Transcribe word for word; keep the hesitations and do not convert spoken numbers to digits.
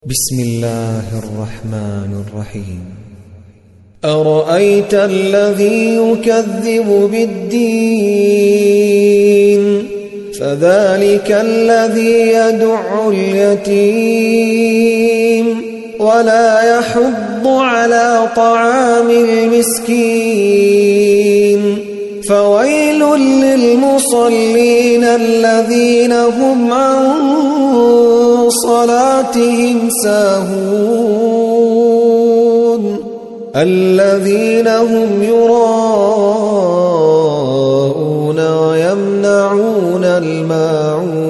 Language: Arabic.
بسم الله الرحمن الرحيم. أرأيت الذي يكذب بالدين فذلك الذي يدع اليتيم ولا يحض على طعام المسكين فويل للمصلين الذين هم عن صلاتهم ساهون الذين هم يراءون ويمنعون الماعون